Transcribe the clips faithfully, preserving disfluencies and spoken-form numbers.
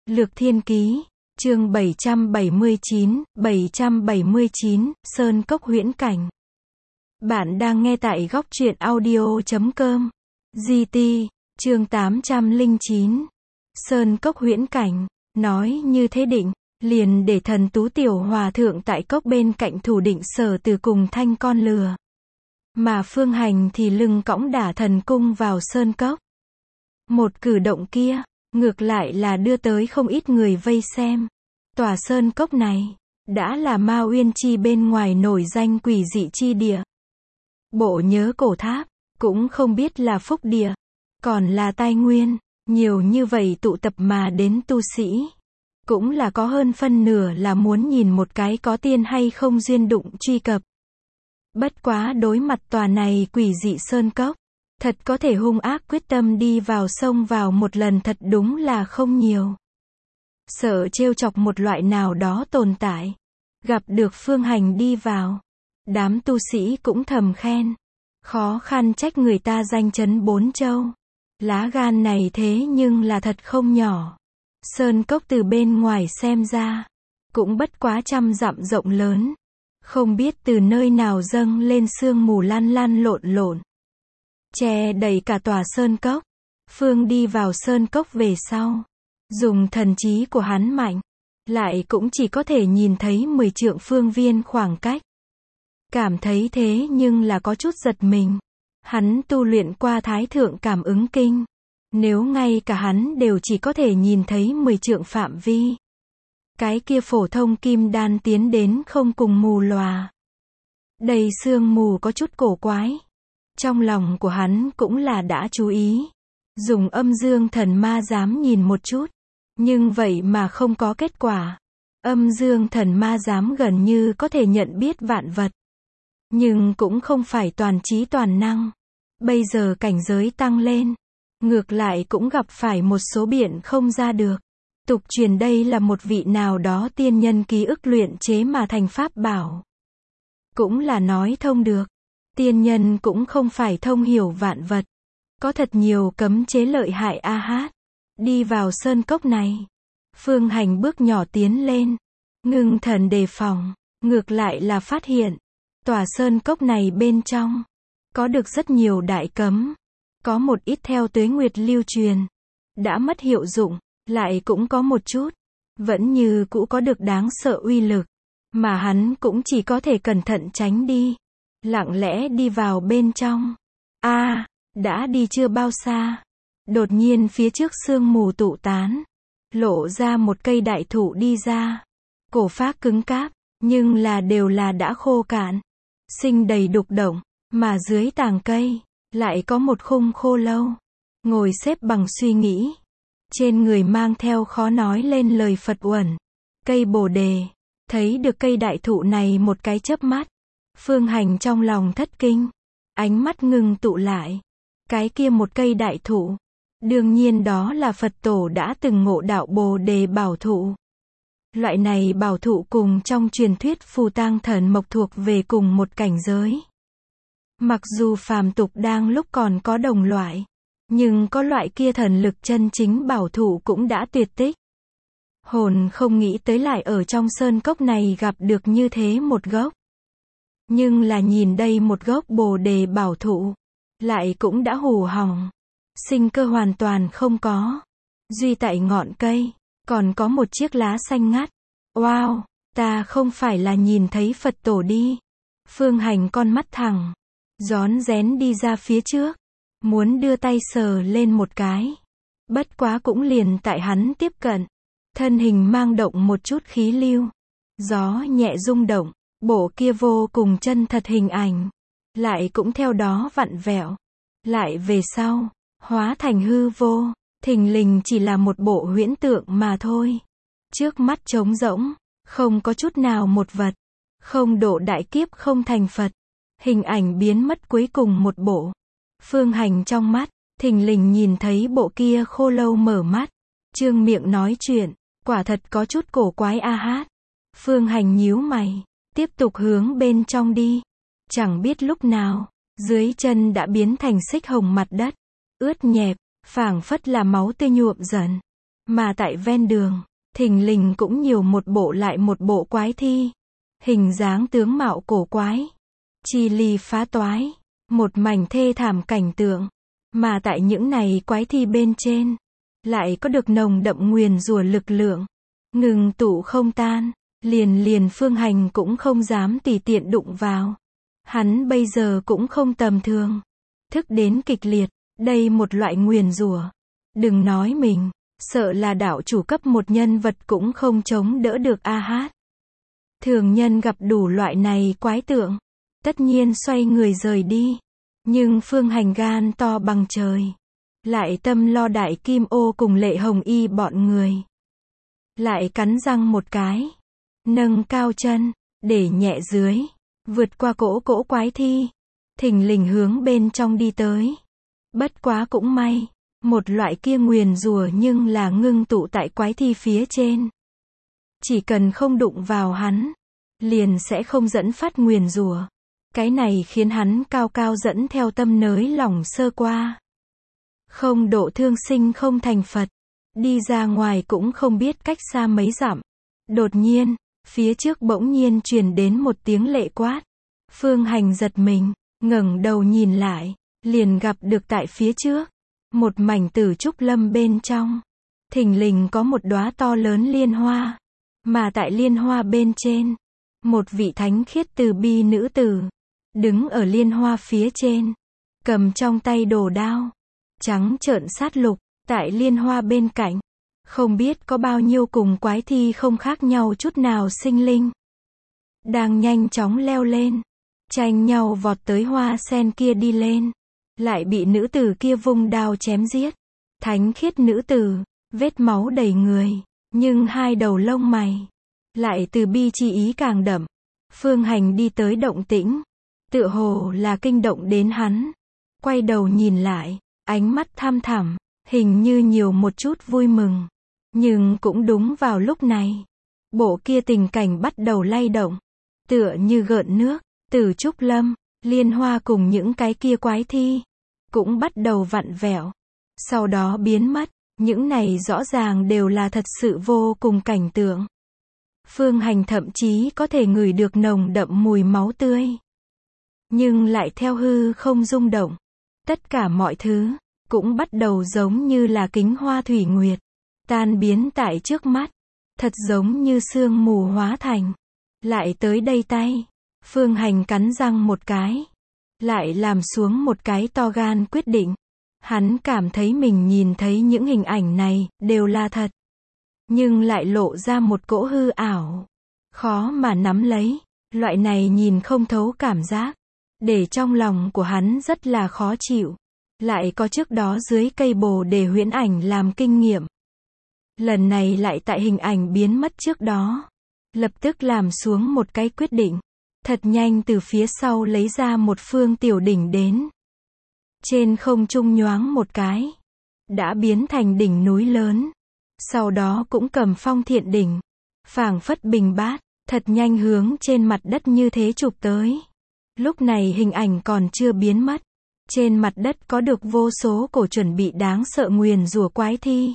Lược Thiên Ký, chương bảy trăm bảy mươi chín, bảy trăm bảy mươi chín, Sơn Cốc huyễn cảnh. Bạn đang nghe tại góc truyện audio chấm com. giê tê, chương tám trăm lẻ chín. Sơn Cốc huyễn cảnh, nói như thế định, liền để thần tú tiểu hòa thượng tại cốc bên cạnh thủ định Sở Từ cùng thanh con lừa. Mà Phương Hành thì lưng cõng đả thần cung vào sơn cốc. Một cử động kia, ngược lại là đưa tới không ít người vây xem. Tòa sơn cốc này, đã là Ma Uyên Chi bên ngoài nổi danh quỷ dị chi địa. Bộ Nhớ Cổ Tháp, cũng không biết là phúc địa, còn là tài nguyên, nhiều như vậy tụ tập mà đến tu sĩ. Cũng là có hơn phân nửa là muốn nhìn một cái có tiên hay không duyên đụng truy cập. Bất quá đối mặt tòa này quỷ dị sơn cốc, thật có thể hung ác quyết tâm đi vào sông vào một lần thật đúng là không nhiều. Sợ trêu chọc một loại nào đó tồn tại. Gặp được Phương Hành đi vào, đám tu sĩ cũng thầm khen. Khó khăn trách người ta danh chấn bốn châu. Lá gan này thế nhưng là thật không nhỏ. Sơn cốc từ bên ngoài xem ra, cũng bất quá trăm dặm rộng lớn. Không biết từ nơi nào dâng lên sương mù lăn lăn lộn lộn, che đầy cả tòa sơn cốc. Phương đi vào sơn cốc về sau, dùng thần trí của hắn mạnh, lại cũng chỉ có thể nhìn thấy mười trượng phương viên khoảng cách. Cảm thấy thế nhưng là có chút giật mình. Hắn tu luyện qua Thái Thượng Cảm Ứng Kinh. Nếu ngay cả hắn đều chỉ có thể nhìn thấy mười trượng phạm vi, cái kia phổ thông kim đan tiến đến không cùng mù lòa. Đầy sương mù có chút cổ quái. Trong lòng của hắn cũng là đã chú ý. Dùng âm dương thần ma giám nhìn một chút. Nhưng vậy mà không có kết quả. Âm dương thần ma giám gần như có thể nhận biết vạn vật. Nhưng cũng không phải toàn trí toàn năng. Bây giờ cảnh giới tăng lên, ngược lại cũng gặp phải một số biện không ra được. Tục truyền đây là một vị nào đó tiên nhân ký ức luyện chế mà thành pháp bảo. Cũng là nói thông được. Tiên nhân cũng không phải thông hiểu vạn vật. Có thật nhiều cấm chế lợi hại a hát. Đi vào sơn cốc này, Phương Hành bước nhỏ tiến lên, ngưng thần đề phòng. Ngược lại là phát hiện, tòa sơn cốc này bên trong, có được rất nhiều đại cấm. Có một ít theo tuế nguyệt lưu truyền, đã mất hiệu dụng. Lại cũng có một chút, vẫn như cũ có được đáng sợ uy lực, mà hắn cũng chỉ có thể cẩn thận tránh đi, lặng lẽ đi vào bên trong. A, à, đã đi chưa bao xa, đột nhiên phía trước sương mù tụ tán, lộ ra một cây đại thụ đi ra, cổ phác cứng cáp, nhưng là đều là đã khô cạn, sinh đầy đục động, mà dưới tàng cây, lại có một khung khô lâu, ngồi xếp bằng suy nghĩ. Trên người mang theo khó nói lên lời Phật uẩn. Cây bồ đề. Thấy được cây đại thụ này một cái chớp mắt. Phương Hành trong lòng thất kinh. Ánh mắt ngừng tụ lại. Cái kia một cây đại thụ. Đương nhiên đó là Phật tổ đã từng ngộ đạo bồ đề bảo thụ. Loại này bảo thụ cùng trong truyền thuyết phù tang thần mộc thuộc về cùng một cảnh giới. Mặc dù phàm tục đang lúc còn có đồng loại, nhưng có loại kia thần lực chân chính bảo thụ cũng đã tuyệt tích. Hồn không nghĩ tới lại ở trong sơn cốc này gặp được như thế một gốc. Nhưng là nhìn đây một gốc bồ đề bảo thụ, lại cũng đã hủ hỏng. Sinh cơ hoàn toàn không có. Duy tại ngọn cây, còn có một chiếc lá xanh ngắt. Wow, ta không phải là nhìn thấy Phật tổ đi. Phương Hành con mắt thẳng, rón rén đi ra phía trước. Muốn đưa tay sờ lên một cái. Bất quá cũng liền tại hắn tiếp cận. Thân hình mang động một chút khí lưu. Gió nhẹ rung động. Bộ kia vô cùng chân thật hình ảnh. Lại cũng theo đó vặn vẹo. Lại về sau, hóa thành hư vô. Thình lình chỉ là một bộ huyễn tượng mà thôi. Trước mắt trống rỗng. Không có chút nào một vật. Không độ đại kiếp không thành Phật. Hình ảnh biến mất cuối cùng một bộ. Phương Hành trong mắt, thình lình nhìn thấy bộ kia khô lâu mở mắt, trương miệng nói chuyện, quả thật có chút cổ quái a hát. Phương Hành nhíu mày, tiếp tục hướng bên trong đi. Chẳng biết lúc nào, dưới chân đã biến thành xích hồng mặt đất, ướt nhẹp, phảng phất là máu tươi nhuộm dần. Mà tại ven đường, thình lình cũng nhiều một bộ lại một bộ quái thi. Hình dáng tướng mạo cổ quái. Chi ly phá toái. Một mảnh thê thảm cảnh tượng. Mà tại những này quái thi bên trên, lại có được nồng đậm nguyền rủa lực lượng. Ngừng tụ không tan. Liền liền Phương Hành cũng không dám tùy tiện đụng vào. Hắn bây giờ cũng không tầm thường. Thức đến kịch liệt. Đây một loại nguyền rủa. Đừng nói mình. Sợ là đạo chủ cấp một nhân vật cũng không chống đỡ được a hát. Thường nhân gặp đủ loại này quái tượng. Tất nhiên xoay người rời đi. Nhưng Phương Hành gan to bằng trời. Lại tâm lo Đại Kim Ô cùng Lệ Hồng Y bọn người. Lại cắn răng một cái. Nâng cao chân. Để nhẹ dưới. Vượt qua cỗ cỗ quái thi. Thình lình hướng bên trong đi tới. Bất quá cũng may. Một loại kia nguyền rủa nhưng là ngưng tụ tại quái thi phía trên. Chỉ cần không đụng vào hắn. Liền sẽ không dẫn phát nguyền rủa. Cái này khiến hắn cao cao dẫn theo tâm nới lỏng sơ qua. Không độ thương sinh không thành Phật. Đi ra ngoài cũng không biết cách xa mấy dặm. Đột nhiên, phía trước bỗng nhiên truyền đến một tiếng lệ quát. Phương Hành giật mình, ngẩng đầu nhìn lại, liền gặp được tại phía trước. Một mảnh tử trúc lâm bên trong. Thình lình có một đóa to lớn liên hoa. Mà tại liên hoa bên trên, một vị thánh khiết từ bi nữ tử. Đứng ở liên hoa phía trên. Cầm trong tay đồ đao. Trắng trợn sát lục. Tại liên hoa bên cạnh. Không biết có bao nhiêu cùng quái thi không khác nhau chút nào sinh linh. Đang nhanh chóng leo lên. Tranh nhau vọt tới hoa sen kia đi lên. Lại bị nữ tử kia vung đao chém giết. Thánh khiết nữ tử. Vết máu đầy người. Nhưng hai đầu lông mày. Lại từ bi chi ý càng đậm. Phương Hành đi tới động tĩnh. Tựa hồ là kinh động đến hắn. Quay đầu nhìn lại. Ánh mắt thăm thẳm. Hình như nhiều một chút vui mừng. Nhưng cũng đúng vào lúc này. Bộ kia tình cảnh bắt đầu lay động. Tựa như gợn nước. Từ trúc lâm. Liên hoa cùng những cái kia quái thi. Cũng bắt đầu vặn vẹo. Sau đó biến mất. Những này rõ ràng đều là thật sự vô cùng cảnh tượng. Phương Hành thậm chí có thể ngửi được nồng đậm mùi máu tươi. Nhưng lại theo hư không rung động. Tất cả mọi thứ, cũng bắt đầu giống như là kính hoa thủy nguyệt. Tan biến tại trước mắt. Thật giống như sương mù hóa thành. Lại tới đây tay. Phương Hành cắn răng một cái. Lại làm xuống một cái to gan quyết định. Hắn cảm thấy mình nhìn thấy những hình ảnh này, đều là thật. Nhưng lại lộ ra một cỗ hư ảo. Khó mà nắm lấy. Loại này nhìn không thấu cảm giác. Để trong lòng của hắn rất là khó chịu. Lại có trước đó dưới cây bồ đề huyễn ảnh làm kinh nghiệm. Lần này lại tại hình ảnh biến mất trước đó. Lập tức làm xuống một cái quyết định. Thật nhanh từ phía sau lấy ra một phương tiểu đỉnh đến. Trên không trung nhoáng một cái. Đã biến thành đỉnh núi lớn. Sau đó cũng cầm phong thiện đỉnh. Phảng phất bình bát. Thật nhanh hướng trên mặt đất như thế chụp tới. Lúc này hình ảnh còn chưa biến mất. Trên mặt đất có được vô số cổ chuẩn bị đáng sợ nguyền rủa quái thi.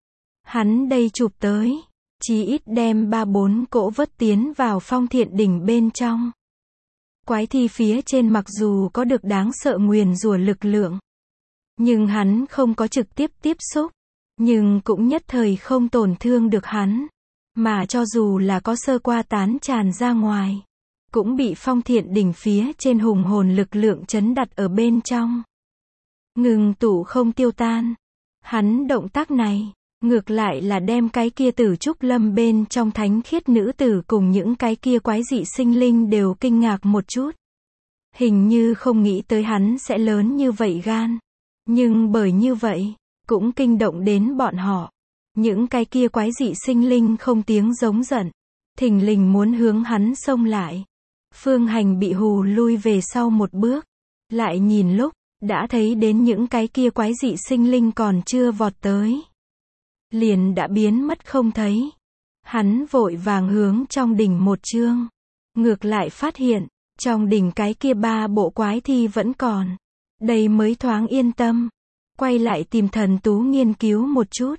Hắn đây chụp tới. Chí ít đem ba bốn cỗ vớt tiến vào phong thiện đỉnh bên trong. Quái thi phía trên mặc dù có được đáng sợ nguyền rủa lực lượng. Nhưng hắn không có trực tiếp tiếp xúc. Nhưng cũng nhất thời không tổn thương được hắn. Mà cho dù là có sơ qua tán tràn ra ngoài. Cũng bị phong thiện đỉnh phía trên hùng hồn lực lượng chấn đặt ở bên trong. Ngừng tụ không tiêu tan. Hắn động tác này. Ngược lại là đem cái kia tử trúc lâm bên trong thánh khiết nữ tử cùng những cái kia quái dị sinh linh đều kinh ngạc một chút. Hình như không nghĩ tới hắn sẽ lớn như vậy gan. Nhưng bởi như vậy, cũng kinh động đến bọn họ. Những cái kia quái dị sinh linh không tiếng giống giận. Thình lình muốn hướng hắn xông lại. Phương Hành bị hù lui về sau một bước. Lại nhìn lúc, đã thấy đến những cái kia quái dị sinh linh còn chưa vọt tới. Liền đã biến mất không thấy. Hắn vội vàng hướng trong đỉnh một chương. Ngược lại phát hiện, trong đỉnh cái kia ba bộ quái thi vẫn còn. Đây mới thoáng yên tâm. Quay lại tìm thần tú nghiên cứu một chút.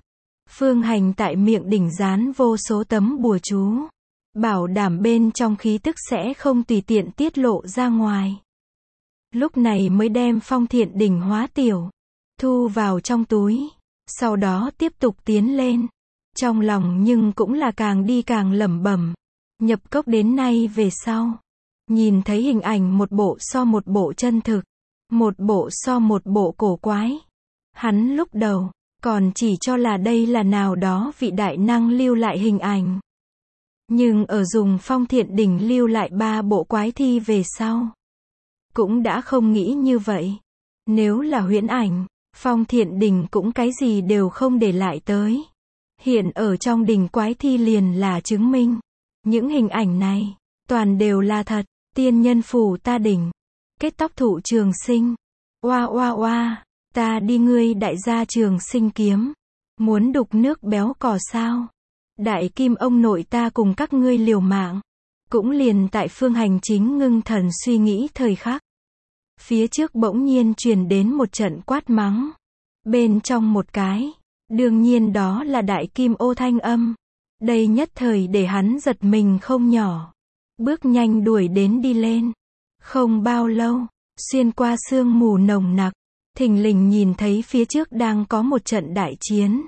Phương Hành tại miệng đỉnh dán vô số tấm bùa chú, bảo đảm bên trong khí tức sẽ không tùy tiện tiết lộ ra ngoài. Lúc này mới đem Phong Thiện đỉnh hóa tiểu, thu vào trong túi, sau đó tiếp tục tiến lên. Trong lòng nhưng cũng là càng đi càng lẩm bẩm, nhập cốc đến nay về sau, nhìn thấy hình ảnh một bộ so một bộ chân thực, một bộ so một bộ cổ quái. Hắn lúc đầu còn chỉ cho là đây là nào đó vị đại năng lưu lại hình ảnh. Nhưng ở dùng Phong Thiện đỉnh lưu lại ba bộ quái thi về sau, cũng đã không nghĩ như vậy. Nếu là huyễn ảnh, Phong Thiện đỉnh cũng cái gì đều không để lại tới. Hiện ở trong đỉnh quái thi liền là chứng minh. Những hình ảnh này, toàn đều là thật. Tiên nhân phủ ta đỉnh, kết tóc thụ trường sinh. Oa oa oa, ta đi ngươi đại gia trường sinh kiếm. Muốn đục nước béo cò sao? Đại kim ông nội ta cùng các ngươi liều mạng. Cũng liền tại Phương Hành chính ngưng thần suy nghĩ thời khắc. Phía trước bỗng nhiên truyền đến một trận quát mắng. Bên trong một cái, đương nhiên đó là đại kim ô thanh âm. Đây nhất thời để hắn giật mình không nhỏ. Bước nhanh đuổi đến đi lên. Không bao lâu, xuyên qua sương mù nồng nặc, thình lình nhìn thấy phía trước đang có một trận đại chiến.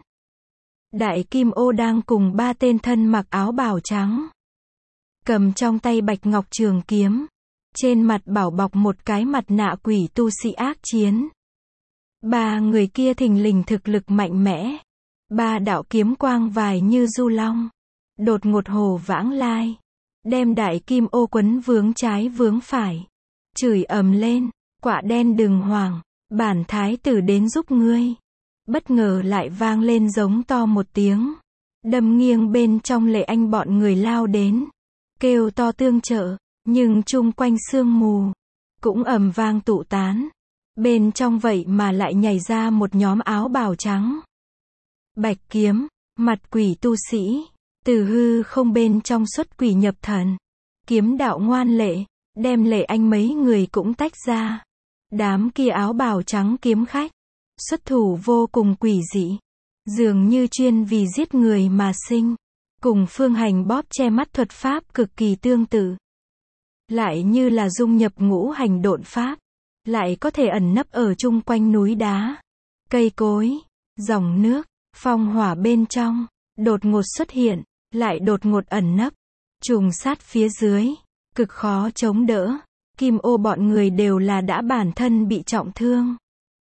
Đại kim ô đang cùng ba tên thân mặc áo bào trắng, cầm trong tay bạch ngọc trường kiếm, trên mặt bảo bọc một cái mặt nạ quỷ tu sĩ ác chiến. Ba người kia thình lình thực lực mạnh mẽ, ba đạo kiếm quang vài như du long, đột ngột hồ vãng lai, đem đại kim ô quấn vướng trái vướng phải, chửi ầm lên, quạ đen đừng hoảng, bản thái tử đến giúp ngươi. Bất ngờ lại vang lên giống to một tiếng, đâm nghiêng bên trong Lệ Anh bọn người lao đến, kêu to tương trợ, nhưng chung quanh sương mù cũng ầm vang tụ tán. Bên trong vậy mà lại nhảy ra một nhóm áo bào trắng, bạch kiếm, mặt quỷ tu sĩ, từ hư không bên trong xuất quỷ nhập thần, kiếm đạo ngoan lệ, đem Lệ Anh mấy người cũng tách ra. Đám kia áo bào trắng kiếm khách, xuất thủ vô cùng quỷ dị, dường như chuyên vì giết người mà sinh, cùng Phương Hành bóp che mắt thuật pháp cực kỳ tương tự. Lại như là dung nhập ngũ hành độn pháp, lại có thể ẩn nấp ở chung quanh núi đá, cây cối, dòng nước, phong hỏa bên trong, đột ngột xuất hiện, lại đột ngột ẩn nấp, trùng sát phía dưới, cực khó chống đỡ. Kim ô bọn người đều là đã bản thân bị trọng thương.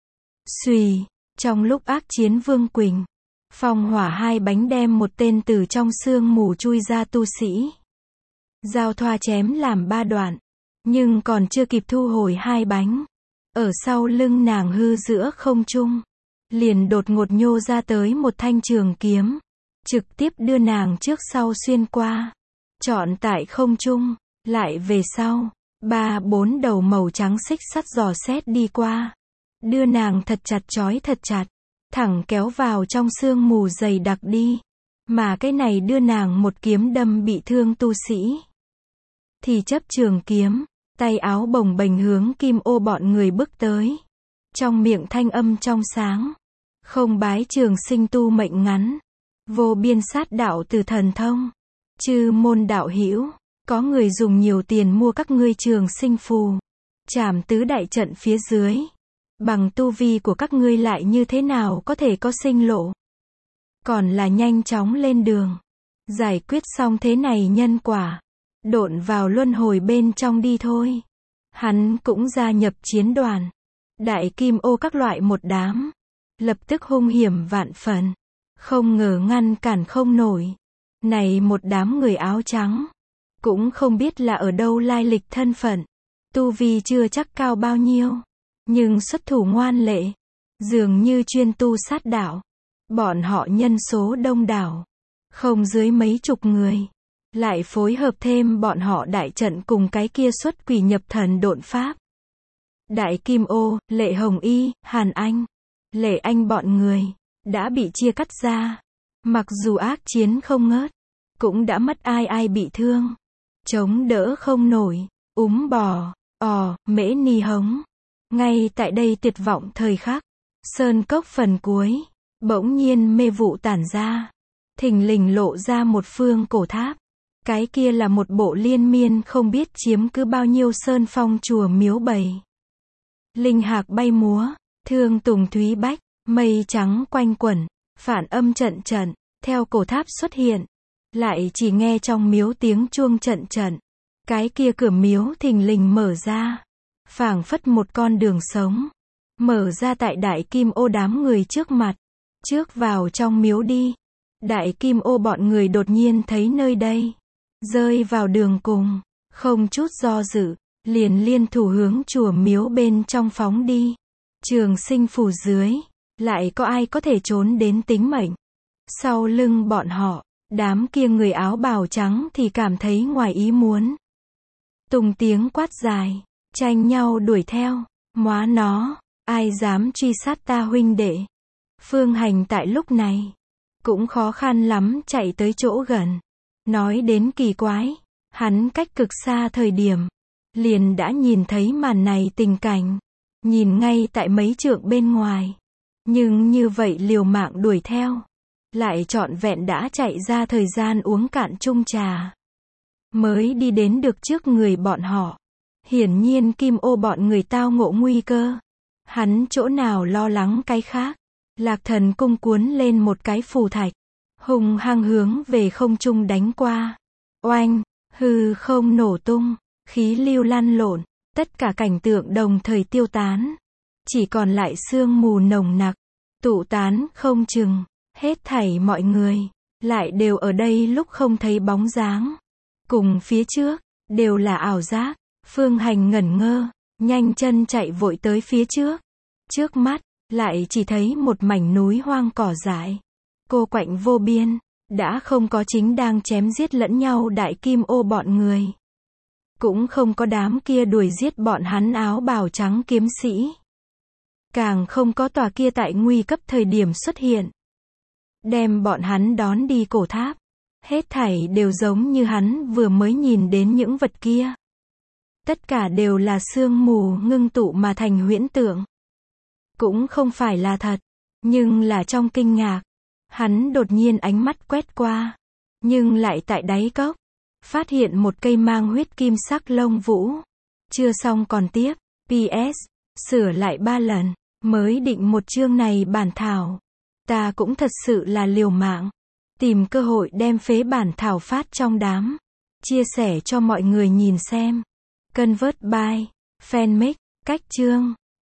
Xùy, trong lúc ác chiến Vương Quỳnh, phong hỏa hai bánh đem một tên từ trong sương mù chui ra tu sĩ. Giao thoa chém làm ba đoạn, nhưng còn chưa kịp thu hồi hai bánh. Ở sau lưng nàng hư giữa không trung, liền đột ngột nhô ra tới một thanh trường kiếm, trực tiếp đưa nàng trước sau xuyên qua, trọn tại không trung, lại về sau. Ba bốn đầu màu trắng xích sắt dò xét đi qua, đưa nàng thật chặt trói thật chặt, thẳng kéo vào trong sương mù dày đặc đi. Mà cái này đưa nàng một kiếm đâm bị thương tu sĩ, thì chấp trường kiếm, tay áo bồng bềnh hướng kim ô bọn người bước tới. Trong miệng thanh âm trong sáng, không bái trường sinh tu mệnh ngắn, vô biên sát đạo từ thần thông, chư môn đạo hữu. Có người dùng nhiều tiền mua các ngươi trường sinh phù, trảm tứ đại trận phía dưới. Bằng tu vi của các ngươi lại như thế nào có thể có sinh lộ? Còn là nhanh chóng lên đường, giải quyết xong thế này nhân quả, độn vào luân hồi bên trong đi thôi. Hắn cũng gia nhập chiến đoàn. Đại kim ô các loại một đám, lập tức hung hiểm vạn phần, không ngờ ngăn cản không nổi. Này một đám người áo trắng, cũng không biết là ở đâu lai lịch thân phận, tu vi chưa chắc cao bao nhiêu, nhưng xuất thủ ngoan lệ, dường như chuyên tu sát đạo. Bọn họ nhân số đông đảo, không dưới mấy chục người, lại phối hợp thêm bọn họ đại trận cùng cái kia xuất quỷ nhập thần độn pháp. Đại Kim Ô, Lệ Hồng Y, Hàn Anh, Lệ Anh bọn người đã bị chia cắt ra, mặc dù ác chiến không ngớt, cũng đã mất ai ai bị thương, chống đỡ không nổi, úm bò, ò, mễ ni hống. Ngay tại đây tuyệt vọng thời khắc, sơn cốc phần cuối, Bỗng nhiên mê vụ tản ra, thình lình lộ ra một phương cổ tháp. Cái kia là một bộ liên miên không biết chiếm cứ bao nhiêu sơn phong chùa miếu bầy. Linh hạc bay múa, thương tùng thúy bách, mây trắng quanh quẩn, phản âm trận trận, theo cổ tháp xuất hiện. Lại chỉ nghe trong miếu tiếng chuông trận trận. Cái kia cửa miếu thình lình mở ra, phảng phất một con đường sống, mở ra tại đại kim ô đám người trước mặt. Trước vào trong miếu đi. Đại kim ô bọn người đột nhiên thấy nơi đây rơi vào đường cùng, không chút do dự, liền liên thủ hướng chùa miếu bên trong phóng đi. Trường sinh phủ dưới, lại có ai có thể trốn đến tính mệnh. Sau lưng bọn họ, đám kia người áo bào trắng thì cảm thấy ngoài ý muốn. Tùng tiếng quát dài, tranh nhau đuổi theo, móa nó, ai dám truy sát ta huynh đệ. Phương Hành tại lúc này, cũng khó khăn lắm chạy tới chỗ gần. Nói đến kỳ quái, hắn cách cực xa thời điểm, liền đã nhìn thấy màn này tình cảnh. Nhìn ngay tại mấy trượng bên ngoài. Nhưng như vậy liều mạng đuổi theo, lại trọn vẹn đã chạy ra thời gian uống cạn chung trà, mới đi đến được trước người bọn họ. Hiển nhiên kim ô bọn người tao ngộ nguy cơ. Hắn chỗ nào lo lắng cái khác. Lạc Thần cung cuốn lên một cái phù thạch, hùng hăng hướng về không trung đánh qua. Oanh, hư không nổ tung, khí lưu lăn lộn, tất cả cảnh tượng đồng thời tiêu tán. Chỉ còn lại sương mù nồng nặc, tụ tán không chừng. Hết thảy mọi người, lại đều ở đây lúc không thấy bóng dáng. Cùng phía trước, đều là ảo giác. Phương Hành ngẩn ngơ, nhanh chân chạy vội tới phía trước. Trước mắt, lại chỉ thấy một mảnh núi hoang cỏ dại, cô quạnh vô biên, đã không có chính đang chém giết lẫn nhau đại kim ô bọn người. Cũng không có đám kia đuổi giết bọn hắn áo bào trắng kiếm sĩ. Càng không có tòa kia tại nguy cấp thời điểm xuất hiện, đem bọn hắn đón đi cổ tháp. Hết thảy đều giống như hắn vừa mới nhìn đến những vật kia. Tất cả đều là sương mù ngưng tụ mà thành huyễn tượng. Cũng không phải là thật, nhưng là trong kinh ngạc, hắn đột nhiên ánh mắt quét qua, nhưng lại tại đáy cốc, phát hiện một cây mang huyết kim sắc lông vũ. Chưa xong còn tiếp, pê ét, sửa lại ba lần, mới định một chương này bản thảo. Ta cũng thật sự là liều mạng, tìm cơ hội đem phế bản thảo phát trong đám, chia sẻ cho mọi người nhìn xem. Convert by, fanmade, cách chương.